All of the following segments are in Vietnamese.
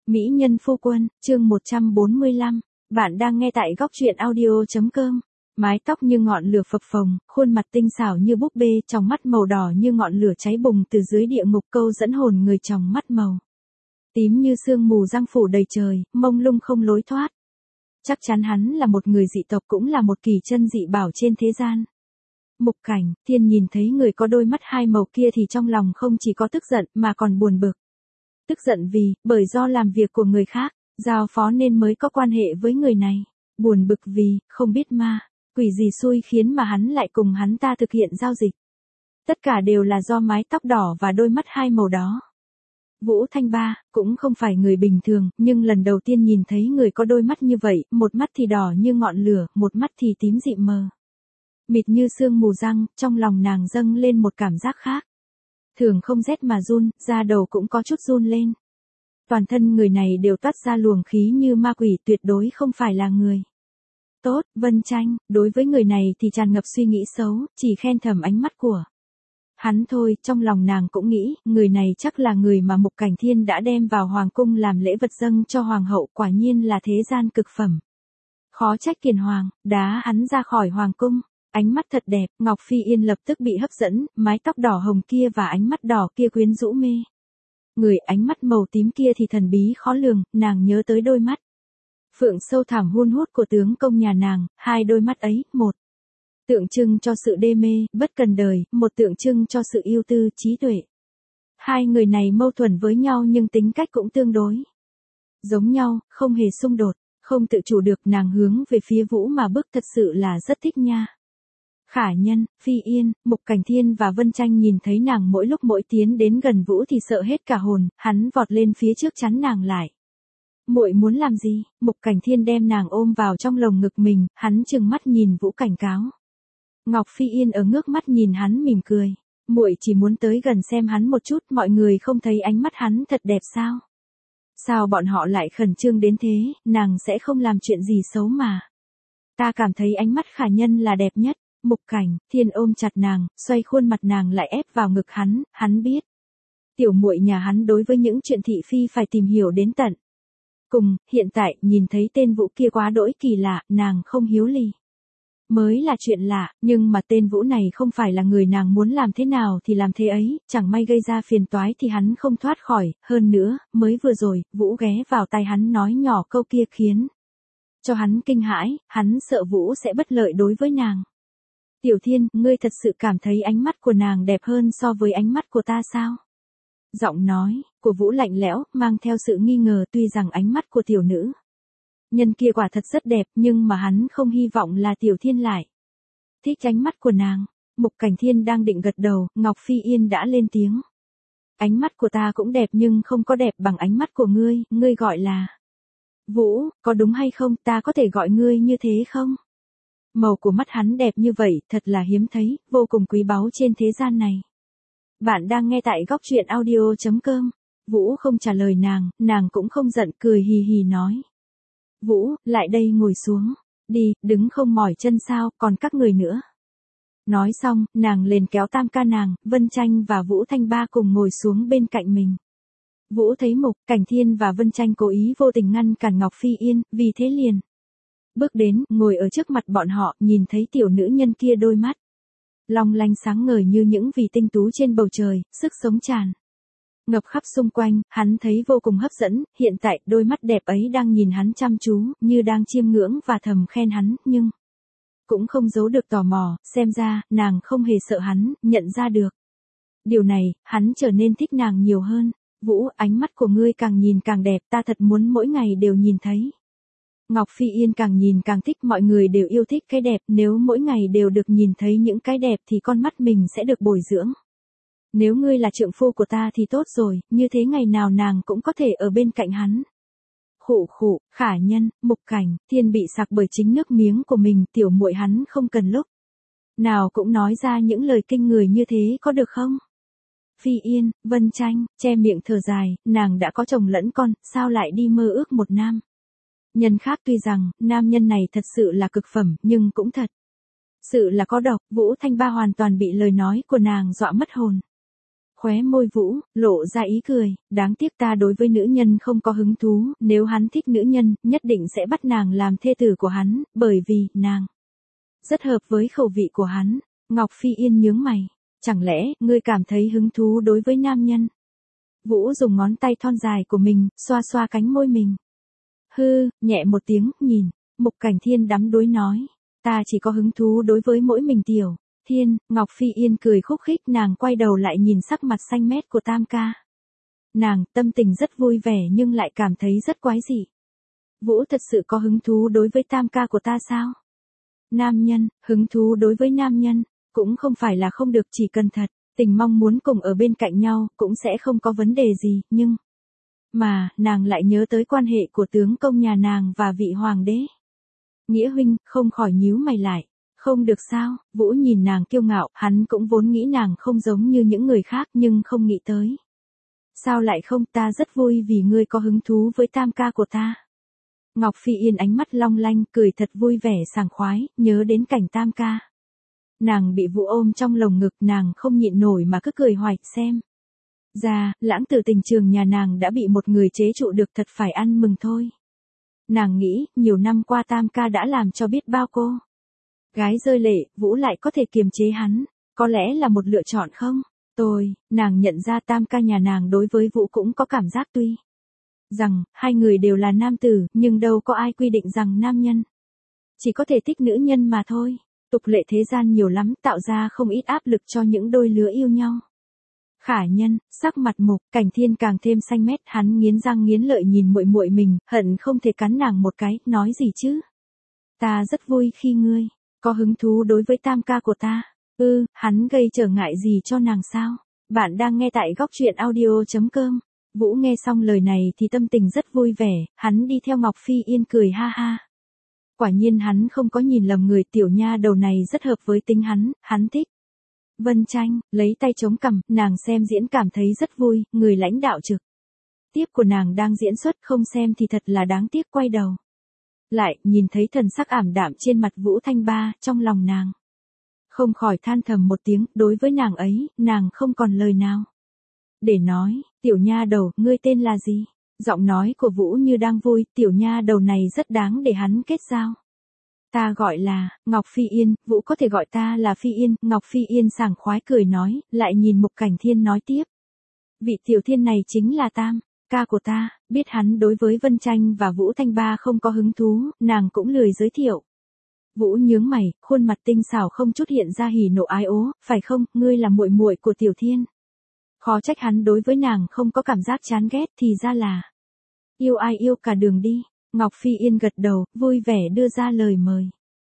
Mỹ nhân phu quân, chương 145. Bạn đang nghe tại góc truyện audio.com. Mái tóc như ngọn lửa phập phồng, khuôn mặt tinh xảo như búp bê, tròng mắt màu đỏ như ngọn lửa cháy bùng từ dưới địa ngục, câu dẫn hồn người, tròng mắt màu tím như sương mù răng phủ đầy trời, mông lung không lối thoát. Chắc chắn hắn là một người dị tộc, cũng là một kỳ chân dị bảo trên thế gian. Mục Cảnh Thiên nhìn thấy người có đôi mắt hai màu kia thì trong lòng không chỉ có tức giận mà còn buồn bực. Tức giận bởi do làm việc của người khác, giao phó nên mới có quan hệ với người này. Buồn bực vì, không biết ma, quỷ gì xui khiến mà hắn lại cùng hắn ta thực hiện giao dịch. Tất cả đều là do mái tóc đỏ và đôi mắt hai màu đó. Vũ Thanh Ba, cũng không phải người bình thường, nhưng lần đầu tiên nhìn thấy người có đôi mắt như vậy, một mắt thì đỏ như ngọn lửa, một mắt thì tím dịm mờ. Mịt như sương mù răng, trong lòng nàng dâng lên một cảm giác khác. Thường không rét mà run, da đầu cũng có chút run lên. Toàn thân người này đều toát ra luồng khí như ma quỷ, tuyệt đối không phải là người tốt. Vân Tranh, đối với người này thì tràn ngập suy nghĩ xấu, chỉ khen thầm ánh mắt của hắn thôi. Trong lòng nàng cũng nghĩ, người này chắc là người mà Mục Cảnh Thiên đã đem vào hoàng cung làm lễ vật dâng cho hoàng hậu, quả nhiên là thế gian cực phẩm. Khó trách Kiền Hoàng đá hắn ra khỏi hoàng cung. Ánh mắt thật đẹp, Ngọc Phi Yên lập tức bị hấp dẫn, mái tóc đỏ hồng kia và ánh mắt đỏ kia quyến rũ mê người, ánh mắt màu tím kia thì thần bí khó lường. Nàng nhớ tới đôi mắt phượng sâu thẳm hun hút của tướng công nhà nàng, hai đôi mắt ấy, một tượng trưng cho sự đê mê, bất cần đời, một tượng trưng cho sự ưu tư, trí tuệ. Hai người này mâu thuẫn với nhau nhưng tính cách cũng tương đối giống nhau, không hề xung đột. Không tự chủ được nàng hướng về phía Vũ mà bước, thật sự là rất thích nha. Khả Nhân, Phi Yên, Mục Cảnh Thiên và Vân Tranh nhìn thấy nàng mỗi lúc mỗi tiến đến gần Vũ thì sợ hết cả hồn, hắn vọt lên phía trước chắn nàng lại. Muội muốn làm gì? Mục Cảnh Thiên đem nàng ôm vào trong lồng ngực mình, hắn trừng mắt nhìn Vũ cảnh cáo. Ngọc Phi Yên ở ngước mắt nhìn hắn mỉm cười. Muội chỉ muốn tới gần xem hắn một chút, mọi người không thấy ánh mắt hắn thật đẹp sao? Sao bọn họ lại khẩn trương đến thế, nàng sẽ không làm chuyện gì xấu mà. Ta cảm thấy ánh mắt Khả Nhân là đẹp nhất. Mục Cảnh Thiên ôm chặt nàng, xoay khuôn mặt nàng lại ép vào ngực hắn biết. Tiểu muội nhà hắn đối với những chuyện thị phi phải tìm hiểu đến tận cùng, hiện tại nhìn thấy tên Vũ kia quá đỗi kỳ lạ, nàng không hiếu lì mới là chuyện lạ, nhưng mà tên Vũ này không phải là người nàng muốn làm thế nào thì làm thế ấy, chẳng may gây ra phiền toái thì hắn không thoát khỏi. Hơn nữa, mới vừa rồi, Vũ ghé vào tai hắn nói nhỏ câu kia khiến cho hắn kinh hãi, hắn sợ Vũ sẽ bất lợi đối với nàng. Tiểu Thiên, ngươi thật sự cảm thấy ánh mắt của nàng đẹp hơn so với ánh mắt của ta sao? Giọng nói của Vũ lạnh lẽo, mang theo sự nghi ngờ. Tuy rằng ánh mắt của tiểu nữ nhân kia quả thật rất đẹp, nhưng mà hắn không hy vọng là Tiểu Thiên lại thích ánh mắt của nàng. Mục Cảnh Thiên đang định gật đầu, Ngọc Phi Yên đã lên tiếng. Ánh mắt của ta cũng đẹp nhưng không có đẹp bằng ánh mắt của ngươi, ngươi gọi là Vũ, có đúng hay không? Ta có thể gọi ngươi như thế không? Màu của mắt hắn đẹp như vậy, thật là hiếm thấy, vô cùng quý báu trên thế gian này. Bạn đang nghe tại góc truyện audio.com. Vũ không trả lời nàng cũng không giận, cười hì hì nói. Vũ, lại đây ngồi xuống. Đi, đứng không mỏi chân sao, còn các người nữa. Nói xong, nàng liền kéo tam ca nàng, Vân Tranh và Vũ Thanh Ba cùng ngồi xuống bên cạnh mình. Vũ thấy Mục Cảnh Thiên và Vân Tranh cố ý vô tình ngăn cản Ngọc Phi Yên, vì thế liền bước đến, ngồi ở trước mặt bọn họ, nhìn thấy tiểu nữ nhân kia đôi mắt long lanh sáng ngời như những vì tinh tú trên bầu trời, sức sống tràn ngập khắp xung quanh, hắn thấy vô cùng hấp dẫn. Hiện tại, đôi mắt đẹp ấy đang nhìn hắn chăm chú, như đang chiêm ngưỡng và thầm khen hắn, nhưng cũng không giấu được tò mò. Xem ra, nàng không hề sợ hắn, nhận ra được điều này, hắn trở nên thích nàng nhiều hơn. Vũ, ánh mắt của ngươi càng nhìn càng đẹp, ta thật muốn mỗi ngày đều nhìn thấy. Ngọc Phi Yên càng nhìn càng thích, mọi người đều yêu thích cái đẹp, nếu mỗi ngày đều được nhìn thấy những cái đẹp thì con mắt mình sẽ được bồi dưỡng. Nếu ngươi là trượng phu của ta thì tốt rồi, như thế ngày nào nàng cũng có thể ở bên cạnh hắn. Khụ khụ, Khả Nhân, Mục Cảnh Thiên bị sặc bởi chính nước miếng của mình, tiểu muội hắn không cần lúc nào cũng nói ra những lời kinh người như thế có được không? Phi Yên, Vân Tranh, che miệng thở dài, nàng đã có chồng lẫn con, sao lại đi mơ ước một nam nhân khác? Tuy rằng, nam nhân này thật sự là cực phẩm, nhưng cũng thật sự là có độc. Vũ Thanh Ba hoàn toàn bị lời nói của nàng dọa mất hồn. Khóe môi Vũ, lộ ra ý cười, đáng tiếc ta đối với nữ nhân không có hứng thú, nếu hắn thích nữ nhân, nhất định sẽ bắt nàng làm thê tử của hắn, bởi vì, nàng rất hợp với khẩu vị của hắn. Ngọc Phi Yên nhướng mày, chẳng lẽ, ngươi cảm thấy hứng thú đối với nam nhân? Vũ dùng ngón tay thon dài của mình, xoa xoa cánh môi mình. Hư, nhẹ một tiếng, nhìn, Mục Cảnh Thiên đắm đuối nói, ta chỉ có hứng thú đối với mỗi mình Tiểu Thiên. Ngọc Phi Yên cười khúc khích, nàng quay đầu lại nhìn sắc mặt xanh mét của Tam ca. Nàng, tâm tình rất vui vẻ nhưng lại cảm thấy rất quái dị. Vũ thật sự có hứng thú đối với Tam ca của ta sao? Nam nhân, hứng thú đối với nam nhân, cũng không phải là không được, chỉ cần thật, tình mong muốn cùng ở bên cạnh nhau, cũng sẽ không có vấn đề gì, nhưng mà, nàng lại nhớ tới quan hệ của tướng công nhà nàng và vị hoàng đế. Nghĩa huynh, không khỏi nhíu mày lại. Không được sao? Vũ nhìn nàng kiêu ngạo, hắn cũng vốn nghĩ nàng không giống như những người khác nhưng không nghĩ tới. Sao lại không, ta rất vui vì ngươi có hứng thú với Tam ca của ta. Ngọc Phi Yên ánh mắt long lanh, cười thật vui vẻ sảng khoái, nhớ đến cảnh Tam ca. Nàng bị Vũ ôm trong lồng ngực, nàng không nhịn nổi mà cứ cười hoài, xem ra, lãng tử tình trường nhà nàng đã bị một người chế trụ được, thật phải ăn mừng thôi. Nàng nghĩ, nhiều năm qua Tam ca đã làm cho biết bao cô gái rơi lệ, Vũ lại có thể kiềm chế hắn, có lẽ là một lựa chọn không? Nàng nhận ra Tam ca nhà nàng đối với Vũ cũng có cảm giác, tuy rằng, hai người đều là nam tử, nhưng đâu có ai quy định rằng nam nhân chỉ có thể thích nữ nhân mà thôi. Tục lệ thế gian nhiều lắm, tạo ra không ít áp lực cho những đôi lứa yêu nhau. Khả Nhân, sắc mặt Mục Cảnh Thiên càng thêm xanh mét, hắn nghiến răng nghiến lợi nhìn muội muội mình, hận không thể cắn nàng một cái, nói gì chứ? Ta rất vui khi ngươi có hứng thú đối với Tam ca của ta. Hắn gây trở ngại gì cho nàng sao? Bạn đang nghe tại góc truyện audio.com. Vũ nghe xong lời này thì tâm tình rất vui vẻ, hắn đi theo Ngọc Phi Yên cười ha ha. Quả nhiên hắn không có nhìn lầm người, tiểu nha đầu này rất hợp với tính hắn thích. Vân Tranh, lấy tay chống cằm, nàng xem diễn cảm thấy rất vui, người lãnh đạo trực tiếp của nàng đang diễn xuất, không xem thì thật là đáng tiếc. Quay đầu lại, nhìn thấy thần sắc ảm đạm trên mặt Vũ Thanh Ba, trong lòng nàng không khỏi than thầm một tiếng, đối với nàng ấy, nàng không còn lời nào để nói. Tiểu nha đầu, ngươi tên là gì? Giọng nói của Vũ như đang vui, tiểu nha đầu này rất đáng để hắn kết giao. Ta gọi là Ngọc Phi Yên, Vũ có thể gọi ta là Phi Yên. Ngọc Phi Yên sảng khoái cười nói, lại nhìn Mục Cảnh Thiên nói tiếp. Vị Tiểu Thiên này chính là Tam ca của ta. Biết hắn đối với Vân Tranh và Vũ Thanh Ba không có hứng thú, nàng cũng lười giới thiệu. Vũ nhướng mày, khuôn mặt tinh xảo không chút hiện ra hỉ nộ ái ố, phải không, ngươi là muội muội của Tiểu Thiên. Khó trách hắn đối với nàng không có cảm giác chán ghét, thì ra là yêu ai yêu cả đường đi. Ngọc Phi Yên gật đầu, vui vẻ đưa ra lời mời.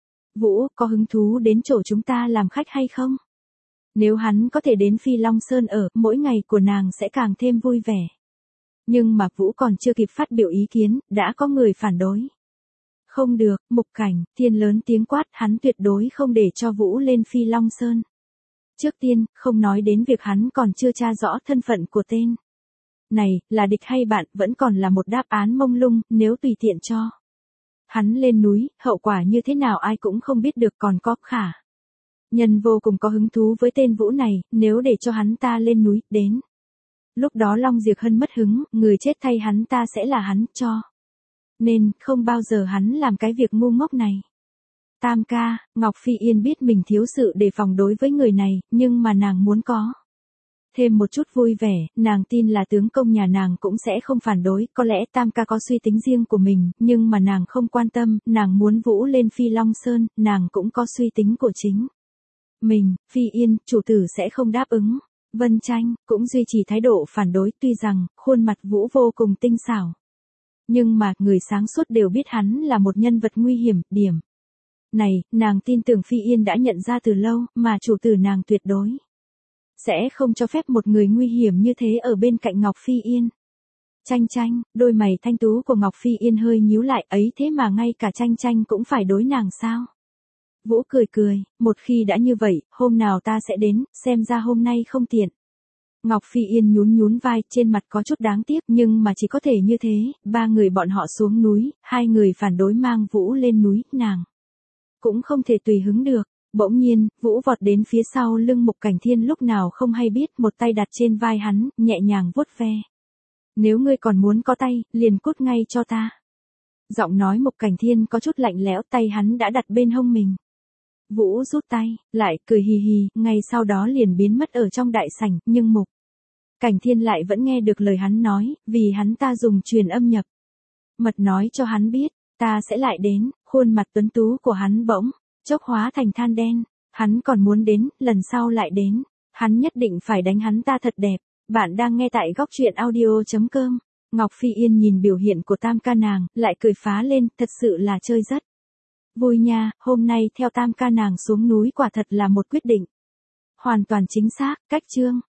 Vũ, có hứng thú đến chỗ chúng ta làm khách hay không? Nếu hắn có thể đến Phi Long Sơn ở, mỗi ngày của nàng sẽ càng thêm vui vẻ. Nhưng mà Vũ còn chưa kịp phát biểu ý kiến, đã có người phản đối. Không được, Mục Cảnh Thiên lớn tiếng quát, hắn tuyệt đối không để cho Vũ lên Phi Long Sơn. Trước tiên, không nói đến việc hắn còn chưa tra rõ thân phận của tên này, là địch hay bạn, vẫn còn là một đáp án mông lung, nếu tùy tiện cho hắn lên núi, hậu quả như thế nào ai cũng không biết được. Còn có Khả Nhân vô cùng có hứng thú với tên Vũ này, nếu để cho hắn ta lên núi, đến lúc đó Long Diệp Hân mất hứng, người chết thay hắn ta sẽ là hắn, cho nên, không bao giờ hắn làm cái việc ngu ngốc này. Tam ca, Ngọc Phi Yên biết mình thiếu sự đề phòng đối với người này, nhưng mà nàng muốn có thêm một chút vui vẻ, nàng tin là tướng công nhà nàng cũng sẽ không phản đối, có lẽ Tam ca có suy tính riêng của mình, nhưng mà nàng không quan tâm, nàng muốn Vũ lên Phi Long Sơn, nàng cũng có suy tính của chính mình. Phi Yên, chủ tử sẽ không đáp ứng. Vân Tranh cũng duy trì thái độ phản đối, tuy rằng khuôn mặt Vũ vô cùng tinh xảo, nhưng mà người sáng suốt đều biết hắn là một nhân vật nguy hiểm. Điểm này, nàng tin tưởng Phi Yên đã nhận ra từ lâu, mà chủ tử nàng tuyệt đối sẽ không cho phép một người nguy hiểm như thế ở bên cạnh Ngọc Phi Yên. Tranh, đôi mày thanh tú của Ngọc Phi Yên hơi nhíu lại, ấy thế mà ngay cả Tranh cũng phải đối nàng sao? Vũ cười, một khi đã như vậy, hôm nào ta sẽ đến, xem ra hôm nay không tiện. Ngọc Phi Yên nhún vai, trên mặt có chút đáng tiếc, nhưng mà chỉ có thể như thế. Ba người bọn họ xuống núi, hai người phản đối mang Vũ lên núi, nàng cũng không thể tùy hứng được. Bỗng nhiên, Vũ vọt đến phía sau lưng Mục Cảnh Thiên lúc nào không hay biết, một tay đặt trên vai hắn, nhẹ nhàng vuốt ve. Nếu ngươi còn muốn có tay, liền cút ngay cho ta. Giọng nói Mục Cảnh Thiên có chút lạnh lẽo, tay hắn đã đặt bên hông mình. Vũ rút tay, lại cười hì hì, ngay sau đó liền biến mất ở trong đại sảnh, nhưng Mục Cảnh Thiên lại vẫn nghe được lời hắn nói, vì hắn ta dùng truyền âm nhập mật nói cho hắn biết, ta sẽ lại đến, khuôn mặt tuấn tú của hắn bỗng chốc hóa thành than đen, hắn còn muốn đến, lần sau lại đến, hắn nhất định phải đánh hắn ta thật đẹp. Bạn đang nghe tại góc truyện audio.com. Ngọc Phi Yên nhìn biểu hiện của tam ca nàng, lại cười phá lên, thật sự là chơi rất vui nha, hôm nay theo tam ca nàng xuống núi quả thật là một quyết định hoàn toàn chính xác, cách chương